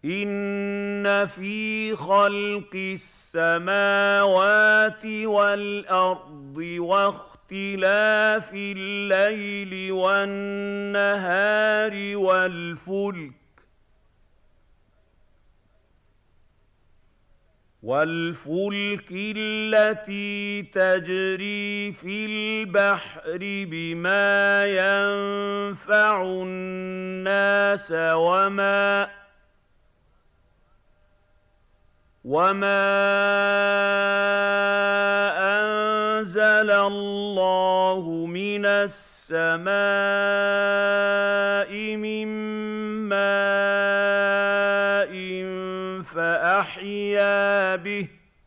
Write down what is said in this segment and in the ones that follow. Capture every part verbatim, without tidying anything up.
إِنَّ فِي خَلْقِ السَّمَاوَاتِ وَالْأَرْضِ وَاخْتِلَافِ اللَّيْلِ وَالنَّهَارِ وَالْفُلْكِ وَالْفُلْكِ الَّتِي تَجْرِي فِي الْبَحْرِ بِمَا يَنفَعُ النَّاسَ وَمَا وَمَا أَنزَلَ اللَّهُ مِنَ السَّمَاءِ مِن مَّاءٍ فَأَحْيَا بِهِ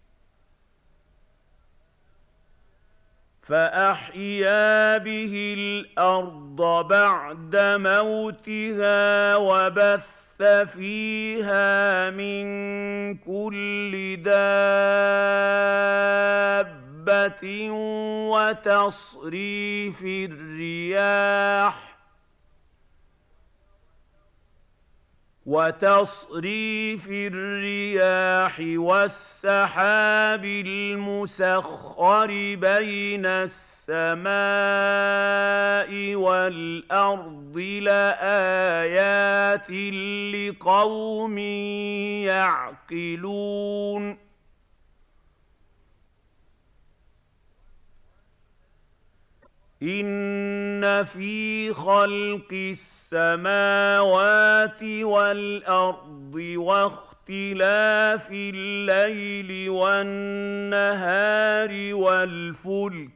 فَأَحْيَا بِهِ الْأَرْضَ بَعْدَ مَوْتِهَا وَبَثَّ فِيهَا مِن كُلِّ دَابَّةٍ وَتَصْرِيفِ الرِّيَاحِ وتصريف الرياح والسحاب المسخر بين السماء والأرض لآيات لقوم يعقلون إِنَّ فِي خَلْقِ السَّمَاوَاتِ وَالْأَرْضِ وَاخْتِلَافِ اللَّيْلِ وَالنَّهَارِ وَالْفُلْكِ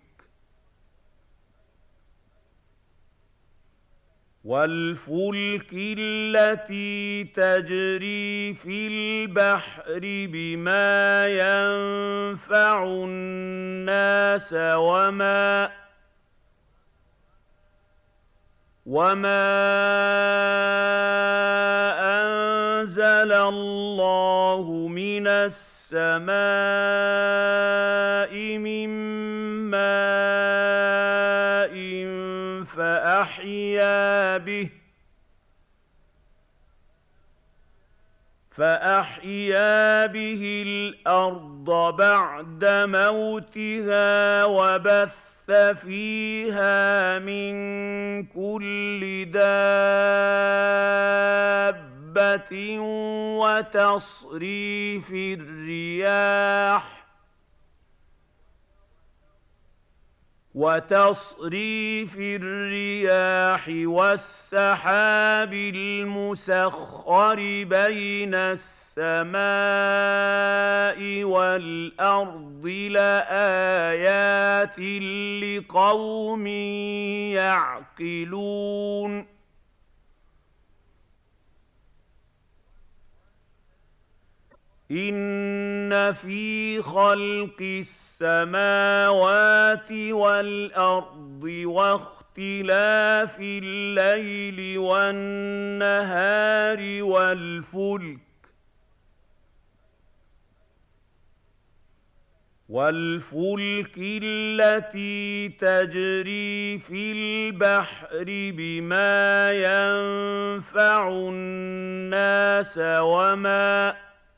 وَالْفُلْكِ الَّتِي تَجْرِي فِي الْبَحْرِ بِمَا يَنفَعُ النَّاسَ وَمَا وَمَا أَنزَلَ اللَّهُ مِنَ السَّمَاءِ مِن مَّاءٍ فَأَحْيَا بِهِ فَأَحْيَا بِهِ الْأَرْضَ بَعْدَ مَوْتِهَا وَبَثَّ فِيهَا مِن كُلِّ دَابَّةٍ وَتَصْرِيفِ الرِّيَاحِ وتصريف الرياح والسحاب المسخر بين السماء والأرض لآيات لقوم يعقلون إِنَّ فِي خَلْقِ السَّمَاوَاتِ وَالْأَرْضِ وَاخْتِلَافِ اللَّيْلِ وَالنَّهَارِ وَالْفُلْكِ وَالْفُلْكِ الَّتِي تَجْرِي فِي الْبَحْرِ بِمَا يَنفَعُ النَّاسَ وَمَا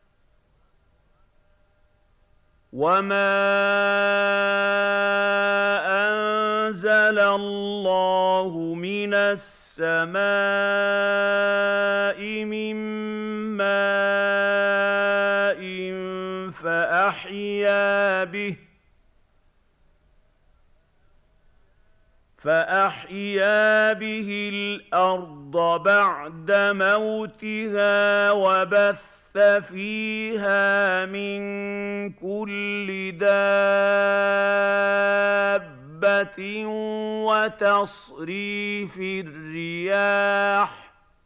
وَمَا أَنزَلَ اللَّهُ مِنَ السَّمَاءِ مِن مَّاءٍ فَأَحْيَا بِهِ فَأَحْيَا بِهِ الْأَرْضَ بَعْدَ موتها وَبَثَّ فِيهَا مِن كُلِّ دَابَّةٍ وَتَصْرِيفِ الرِّيَاحِ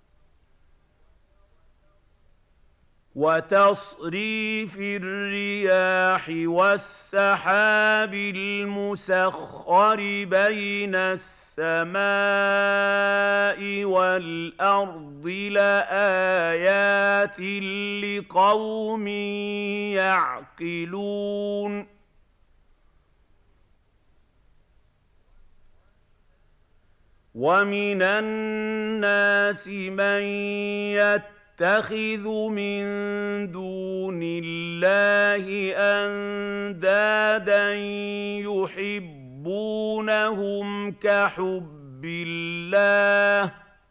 وتصريف الرياح والسحاب المسخر بين السماء والأرض لآيات لقوم يعقلون ومن الناس من يتبع يتخذ من دون الله أندادا يحبونهم كحب الله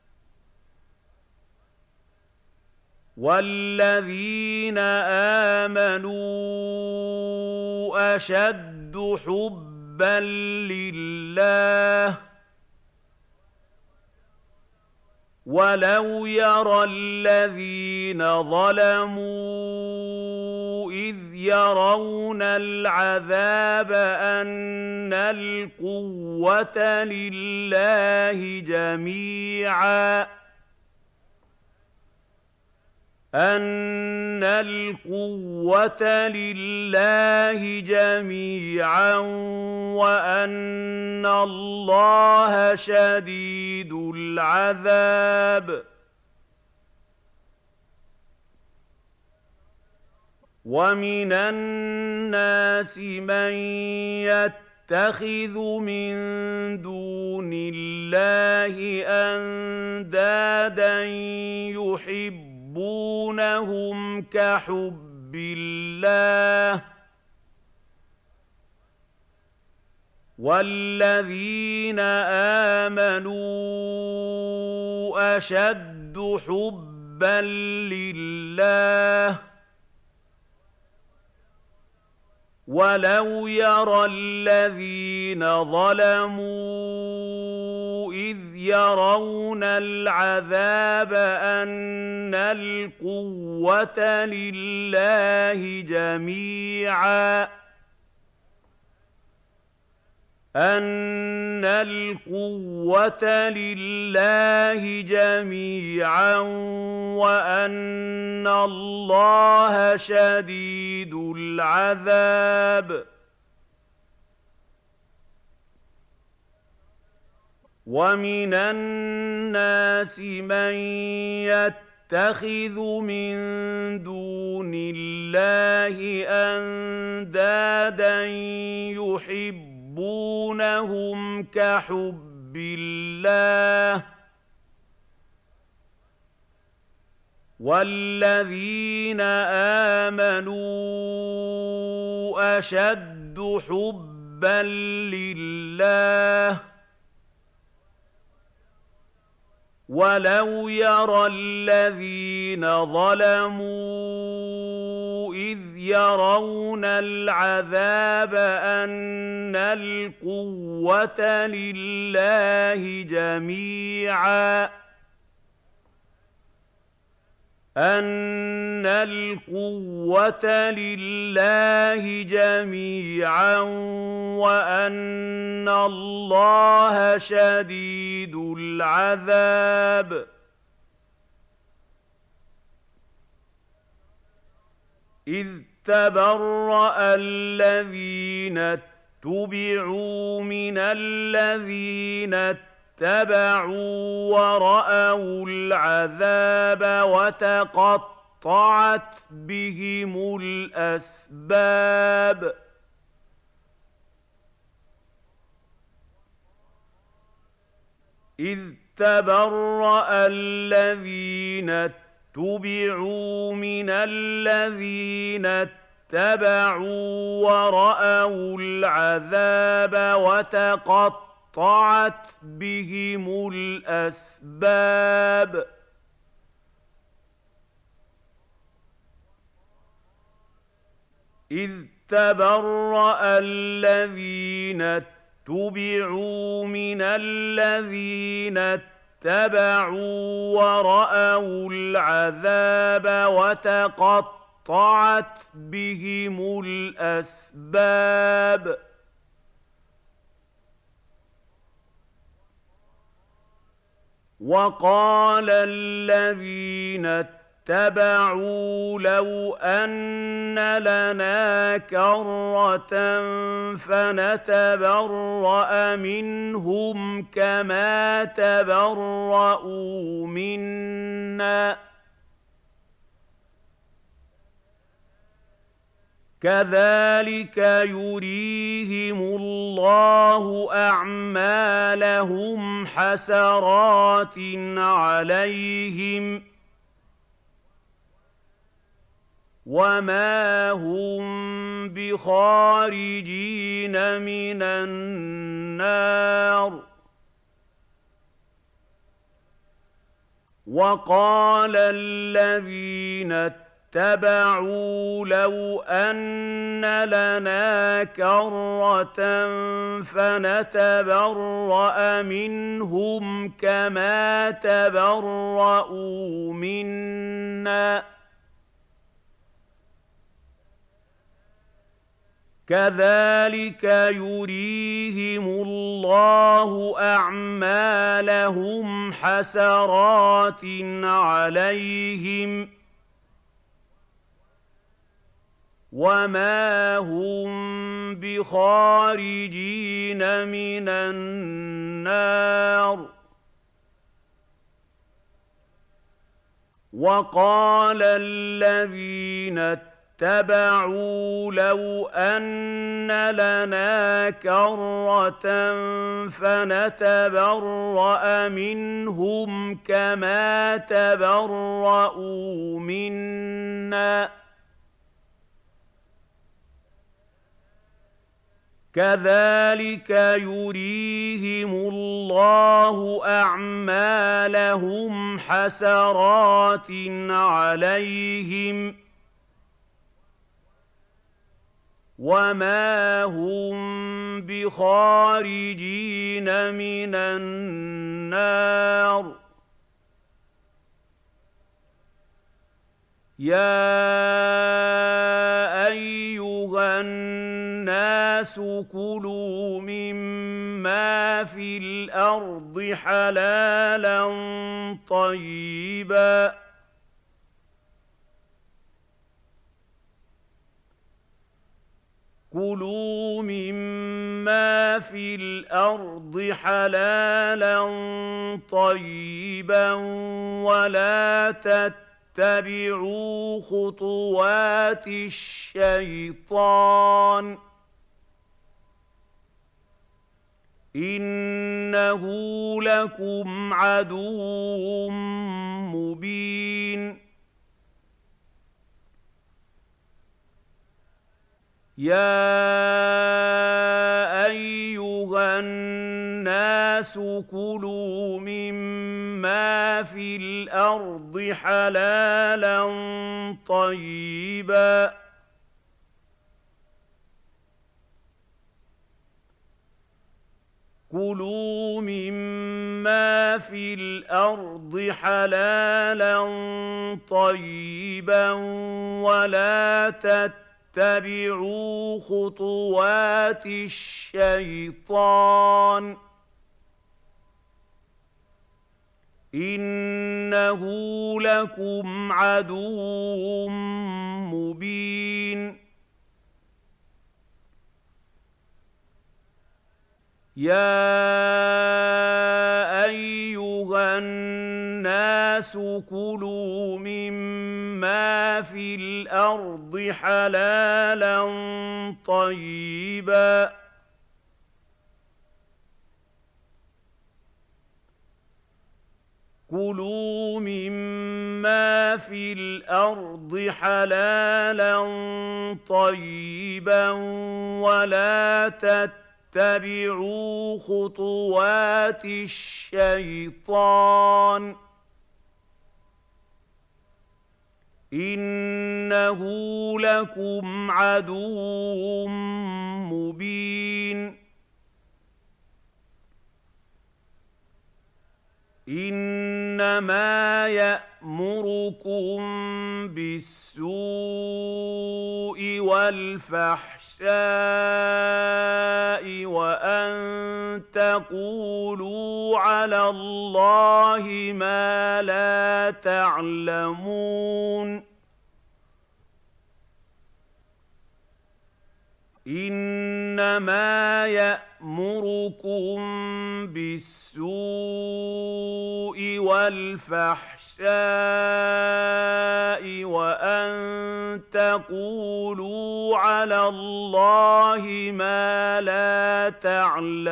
والذين آمنوا أشد حبا لله ولو يرى الذين ظلموا إذ يرون العذاب أن القوة لله جميعا أن القوة لله جميعا وأن الله شديد العذاب ومن الناس من يتخذ من دون الله أندادا يحبونهم يحبونهم كحب الله والذين آمنوا أشد حبا لله ولو يرى الذين ظلموا إذ يرون العذاب أن القوة لله جميعا أن القوة لله جميعا وأن الله شديد العذاب ومن الناس من يتخذ من دون الله أندادا يحبونهم كحب الله والذين آمنوا أشد حبا لله ولو يرى الذين ظلموا إذ يرون العذاب أن القوة لله جميعا أن القوة لله جميعا وأن الله شديد العذاب إذ تبرأ الذين اتبعوا من الذين اتبعوا ورأوا العذاب وتقطعت بهم الأسباب إذ تبرأ الذين اتبعوا من الذين اتبعوا ورأوا العذاب وتقطعت قطعت بهم الأسباب إذ تبرأ الذين اتبعوا من الذين اتبعوا ورأوا العذاب وتقطعت بهم الأسباب وقال الذين اتبعوا لو أن لنا كرة فنتبرأ منهم كما تبرأوا منا كذلك يريهم الله أعمالهم حسرات عليهم وما هم بخارجين من النار. وقال الذين اتبعوا لو أن لنا كرة فنتبرأ منهم كما تبرأوا منا كذلك يريهم الله أعمالهم حسرات عليهم وما هم بخارجين من النار. وقال الذين اتبعوا لو أن لنا كرة فنتبرأ منهم كما تبرأوا منا كذلك يريهم الله أعمالهم حسرات عليهم وما هم بخارجين من النار. يا أيها الناس كلوا مما في الأرض حلالا طيبا كلوا مما في الأرض حلالا طيبا ولا تتبعوا خطوات الشيطان إنه لكم عدو مبين. يا أيها الناس كلوا مما في الأرض حلالا طيبا كلوا مما في الأرض حلالا طيبا ولا تتبعوا اتبعوا خطوات الشيطان إنه لكم عدو مبين. يا أيها الناس كلوا مما في الأرض حلالا طيبا كلوا مما في الأرض حلالا طيبا ولا تتبعوا خطوات الشيطان إنه لكم عدو مبين. إنما يأمركم بالسوء والفحشاء وأن تقولوا على الله ما لا تعلمون. إنما يأمركم بالسوء والفحشاء وأن تقولوا على الله ما لا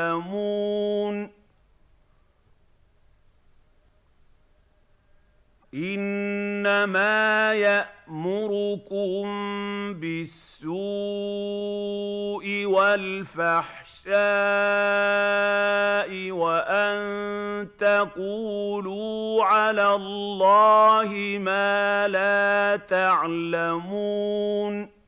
تعلمون. إِنَّمَا يَأْمُرُكُم بِالسُّوءِ وَالْفَحْشَاءِ وَأَن تَقُولُوا عَلَى اللَّهِ مَا لَا تَعْلَمُونَ